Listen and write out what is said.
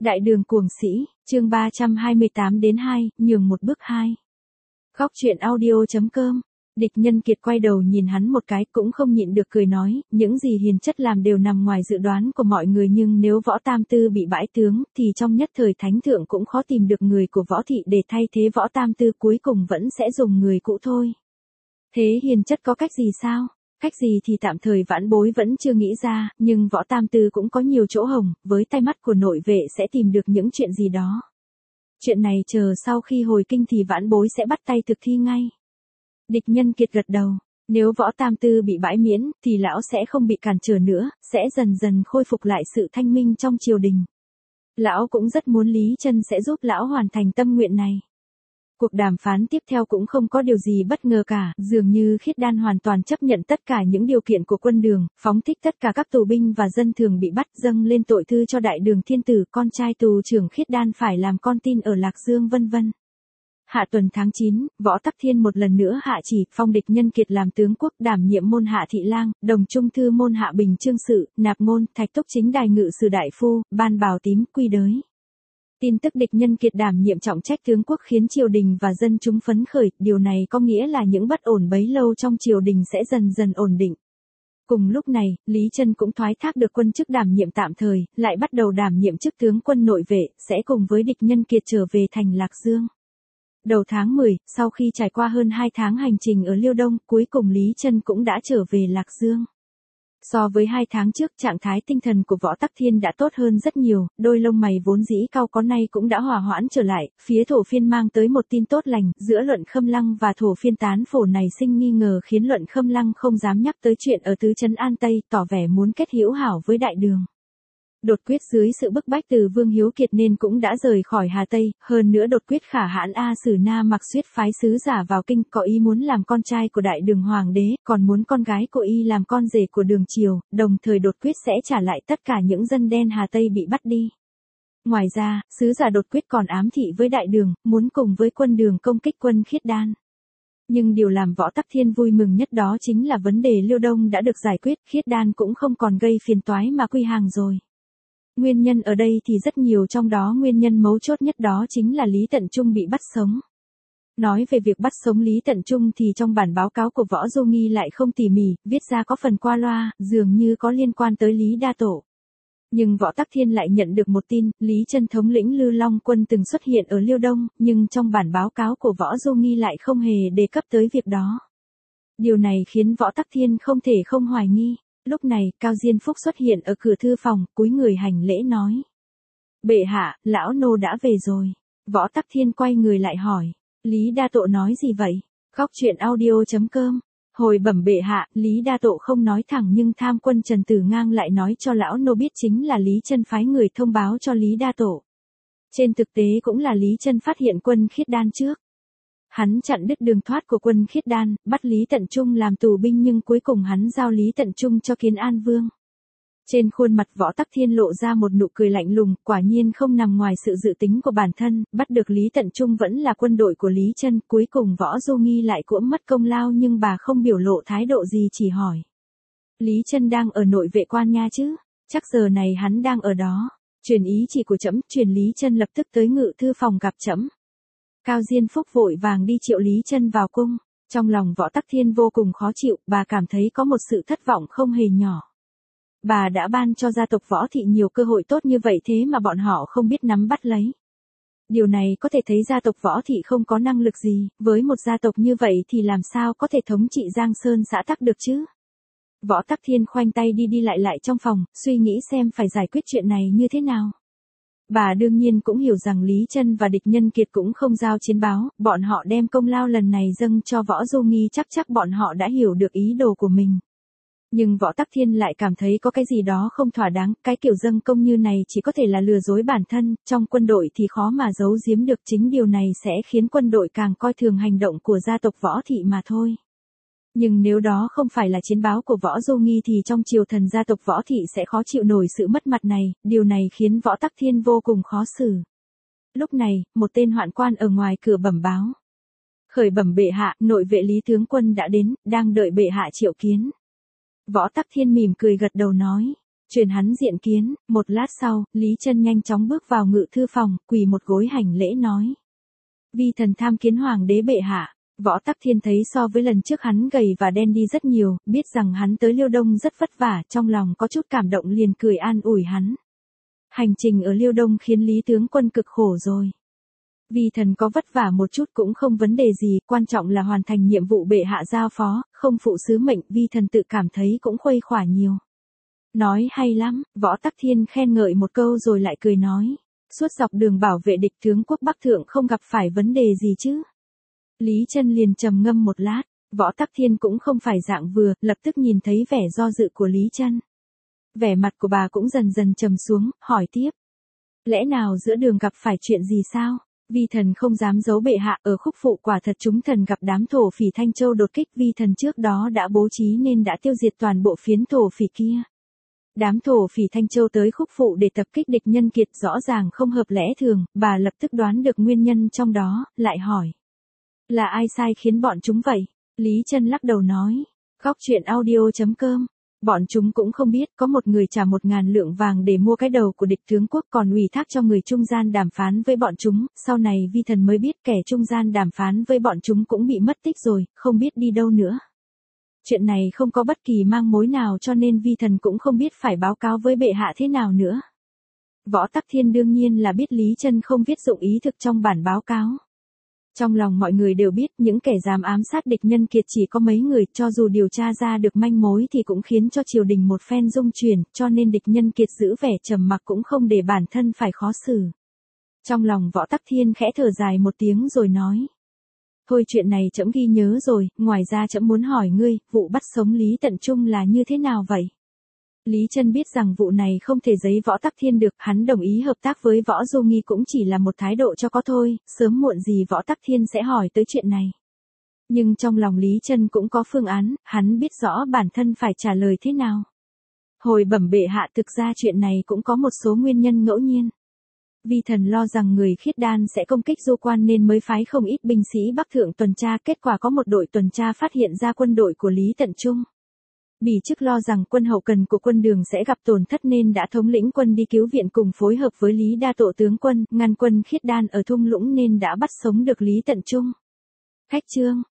Đại đường cuồng sĩ, chương 328-2, nhường một bước 2. Góc truyện audio.com. Địch Nhân Kiệt quay đầu nhìn hắn một cái cũng không nhịn được cười nói, những gì hiền chất làm đều nằm ngoài dự đoán của mọi người, nhưng nếu Võ Tam Tư bị bãi tướng thì trong nhất thời thánh thượng cũng khó tìm được người của Võ Thị để thay thế Võ Tam Tư, cuối cùng vẫn sẽ dùng người cũ thôi. Thế hiền chất có cách gì sao? Cách gì thì tạm thời vãn bối vẫn chưa nghĩ ra, nhưng Võ Tam Tư cũng có nhiều chỗ hồng, với tay mắt của nội vệ sẽ tìm được những chuyện gì đó. Chuyện này chờ sau khi hồi kinh thì vãn bối sẽ bắt tay thực thi ngay. Địch Nhân Kiệt gật đầu, nếu Võ Tam Tư bị bãi miễn thì lão sẽ không bị cản trở nữa, sẽ dần dần khôi phục lại sự thanh minh trong triều đình. Lão cũng rất muốn Lý Chân sẽ giúp lão hoàn thành tâm nguyện này. Cuộc đàm phán tiếp theo cũng không có điều gì bất ngờ cả, dường như Khiết Đan hoàn toàn chấp nhận tất cả những điều kiện của quân Đường, phóng thích tất cả các tù binh và dân thường bị bắt, dâng lên tội thư cho Đại Đường Thiên Tử, con trai tù trưởng Khiết Đan phải làm con tin ở Lạc Dương vân vân. Hạ tuần tháng 9, Võ Tắc Thiên một lần nữa hạ chỉ, phong Địch Nhân Kiệt làm tướng quốc, đảm nhiệm môn hạ thị lang, đồng trung thư môn hạ bình chương sự, nạp ngôn, thạch túc chính đài ngự sử đại phu, ban bào tím, quy đới. Tin tức Địch Nhân Kiệt đảm nhiệm trọng trách tướng quốc khiến triều đình và dân chúng phấn khởi, điều này có nghĩa là những bất ổn bấy lâu trong triều đình sẽ dần dần ổn định. Cùng lúc này, Lý Chân cũng thoái thác được quân chức đảm nhiệm tạm thời, lại bắt đầu đảm nhiệm chức tướng quân nội vệ, sẽ cùng với Địch Nhân Kiệt trở về thành Lạc Dương. Đầu tháng 10, sau khi trải qua hơn 2 tháng hành trình ở Liêu Đông, cuối cùng Lý Chân cũng đã trở về Lạc Dương. So với 2 tháng trước, trạng thái tinh thần của Võ Tắc Thiên đã tốt hơn rất nhiều, đôi lông mày vốn dĩ cau có nay cũng đã hòa hoãn trở lại, phía Thổ Phiên mang tới một tin tốt lành, giữa Luận Khâm Lăng và Thổ Phiên tán phổ này sinh nghi ngờ khiến Luận Khâm Lăng không dám nhắc tới chuyện ở tứ trấn An Tây, tỏ vẻ muốn kết hữu hảo với Đại Đường. Đột quyết dưới sự bức bách từ Vương Hiếu Kiệt nên cũng đã rời khỏi Hà Tây, hơn nữa đột quyết khả hãn A Sử Na Mặc Xuyết phái sứ giả vào kinh, có ý muốn làm con trai của Đại Đường Hoàng đế, còn muốn con gái của y làm con rể của Đường Triều, đồng thời đột quyết sẽ trả lại tất cả những dân đen Hà Tây bị bắt đi. Ngoài ra, sứ giả đột quyết còn ám thị với Đại Đường, muốn cùng với quân Đường công kích quân Khiết Đan. Nhưng điều làm Võ Tắc Thiên vui mừng nhất đó chính là vấn đề Liêu Đông đã được giải quyết, Khiết Đan cũng không còn gây phiền toái mà quy hàng rồi. Nguyên nhân ở đây thì rất nhiều, trong đó nguyên nhân mấu chốt nhất đó chính là Lý Tận Trung bị bắt sống. Nói về việc bắt sống Lý Tận Trung thì trong bản báo cáo của Võ Du Nghi lại không tỉ mỉ, viết ra có phần qua loa, dường như có liên quan tới Lý Đa Tổ. Nhưng Võ Tắc Thiên lại nhận được một tin, Lý Chân thống lĩnh Lư Long quân từng xuất hiện ở Liêu Đông, nhưng trong bản báo cáo của Võ Du Nghi lại không hề đề cập tới việc đó. Điều này khiến Võ Tắc Thiên không thể không hoài nghi. Lúc này, Cao Diên Phúc xuất hiện ở cửa thư phòng, cúi người hành lễ nói. Bệ hạ, lão nô đã về rồi. Võ Tắc Thiên quay người lại hỏi. Lý Đa Tộ nói gì vậy? Góc truyện audio.com. Hồi bẩm bệ hạ, Lý Đa Tộ không nói thẳng nhưng tham quân Trần Tử Ngang lại nói cho lão nô biết chính là Lý Chân phái người thông báo cho Lý Đa Tổ. Trên thực tế cũng là Lý Chân phát hiện quân Khiết Đan trước. Hắn chặn đứt đường thoát của quân Khiết Đan, bắt Lý Tận Trung làm tù binh nhưng cuối cùng hắn giao Lý Tận Trung cho Kiến An Vương. Trên khuôn mặt Võ Tắc Thiên lộ ra một nụ cười lạnh lùng, quả nhiên không nằm ngoài sự dự tính của bản thân, bắt được Lý Tận Trung vẫn là quân đội của Lý Chân, cuối cùng Võ Du Nghi lại cũng mất công lao nhưng bà không biểu lộ thái độ gì, chỉ hỏi. Lý Chân đang ở nội vệ quan nha chứ? Chắc giờ này hắn đang ở đó. Truyền ý chỉ của trẫm, truyền Lý Chân lập tức tới ngự thư phòng gặp trẫm. Cao Diên Phúc vội vàng đi triệu Lý Chân vào cung, trong lòng Võ Tắc Thiên vô cùng khó chịu, bà cảm thấy có một sự thất vọng không hề nhỏ. Bà đã ban cho gia tộc Võ Thị nhiều cơ hội tốt như vậy thế mà bọn họ không biết nắm bắt lấy. Điều này có thể thấy gia tộc Võ Thị không có năng lực gì, với một gia tộc như vậy thì làm sao có thể thống trị Giang Sơn xã tắc được chứ? Võ Tắc Thiên khoanh tay đi lại trong phòng, suy nghĩ xem phải giải quyết chuyện này như thế nào. Bà đương nhiên cũng hiểu rằng Lý Chân và Địch Nhân Kiệt cũng không giao chiến báo, bọn họ đem công lao lần này dâng cho Võ Du Nghi, chắc bọn họ đã hiểu được ý đồ của mình. Nhưng Võ Tắc Thiên lại cảm thấy có cái gì đó không thỏa đáng, cái kiểu dâng công như này chỉ có thể là lừa dối bản thân, trong quân đội thì khó mà giấu giếm được, chính điều này sẽ khiến quân đội càng coi thường hành động của gia tộc Võ Thị mà thôi. Nhưng nếu đó không phải là chiến báo của Võ Du Nghi thì trong triều thần gia tộc Võ Thị sẽ khó chịu nổi sự mất mặt này, điều này khiến Võ Tắc Thiên vô cùng khó xử. Lúc này, một tên hoạn quan ở ngoài cửa bẩm báo. Khởi bẩm bệ hạ, nội vệ Lý tướng quân đã đến, đang đợi bệ hạ triệu kiến. Võ Tắc Thiên mỉm cười gật đầu nói. Truyền hắn diện kiến, một lát sau, Lý Chân nhanh chóng bước vào ngự thư phòng, quỳ một gối hành lễ nói. Vi thần tham kiến hoàng đế bệ hạ. Võ Tắc Thiên thấy so với lần trước hắn gầy và đen đi rất nhiều, biết rằng hắn tới Liêu Đông rất vất vả, trong lòng có chút cảm động liền cười an ủi hắn. Hành trình ở Liêu Đông khiến Lý tướng quân cực khổ rồi. Vi thần có vất vả một chút cũng không vấn đề gì, quan trọng là hoàn thành nhiệm vụ bệ hạ giao phó, không phụ sứ mệnh, vi thần tự cảm thấy cũng khuây khỏa nhiều. Nói hay lắm, Võ Tắc Thiên khen ngợi một câu rồi lại cười nói. Suốt dọc đường bảo vệ địch tướng quốc Bắc Thượng không gặp phải vấn đề gì chứ. Lý Chân liền trầm ngâm một lát, Võ Tắc Thiên cũng không phải dạng vừa, lập tức nhìn thấy vẻ do dự của Lý Chân. Vẻ mặt của bà cũng dần dần trầm xuống, hỏi tiếp. Lẽ nào giữa đường gặp phải chuyện gì sao? Vi thần không dám giấu bệ hạ, ở Khúc Phụ quả thật chúng thần gặp đám thổ phỉ Thanh Châu đột kích, vi thần trước đó đã bố trí nên đã tiêu diệt toàn bộ phiến thổ phỉ kia. Đám thổ phỉ Thanh Châu tới Khúc Phụ để tập kích địch nhân kiệt rõ ràng không hợp lẽ thường, bà lập tức đoán được nguyên nhân trong đó, lại hỏi. Là ai sai khiến bọn chúng vậy? Lý Chân lắc đầu nói. Góc truyện audio.com. Bọn chúng cũng không biết, có một người trả 1.000 lượng vàng để mua cái đầu của địch tướng quốc còn ủy thác cho người trung gian đàm phán với bọn chúng, sau này vi thần mới biết kẻ trung gian đàm phán với bọn chúng cũng bị mất tích rồi, không biết đi đâu nữa. Chuyện này không có bất kỳ mang mối nào cho nên vi thần cũng không biết phải báo cáo với bệ hạ thế nào nữa. Võ Tắc Thiên đương nhiên là biết Lý Chân không viết dụng ý thực trong bản báo cáo. Trong lòng mọi người đều biết những kẻ dám ám sát địch nhân kiệt chỉ có mấy người, cho dù điều tra ra được manh mối thì cũng khiến cho triều đình một phen rung chuyển, cho nên địch nhân kiệt giữ vẻ trầm mặc cũng không để bản thân phải khó xử. Trong lòng Võ Tắc Thiên khẽ thở dài một tiếng rồi nói. Thôi chuyện này trẫm ghi nhớ rồi, ngoài ra trẫm muốn hỏi ngươi, vụ bắt sống Lý Tận Trung là như thế nào vậy? Lý Chân biết rằng vụ này không thể giấy Võ Tắc Thiên được, hắn đồng ý hợp tác với Võ Du Nghi cũng chỉ là một thái độ cho có thôi, sớm muộn gì Võ Tắc Thiên sẽ hỏi tới chuyện này. Nhưng trong lòng Lý Chân cũng có phương án, hắn biết rõ bản thân phải trả lời thế nào. Hồi bẩm bệ hạ, thực ra chuyện này cũng có một số nguyên nhân ngẫu nhiên. Vi thần lo rằng người Khiết Đan sẽ công kích Du Quan nên mới phái không ít binh sĩ Bắc Thượng tuần tra, kết quả có một đội tuần tra phát hiện ra quân đội của Lý Tận Trung. Bỉ chức lo rằng quân hậu cần của quân Đường sẽ gặp tổn thất nên đã thống lĩnh quân đi cứu viện cùng phối hợp với Lý Đa Tổ tướng quân, ngăn quân Khiết Đan ở thung lũng nên đã bắt sống được Lý Tận Trung. Khách chương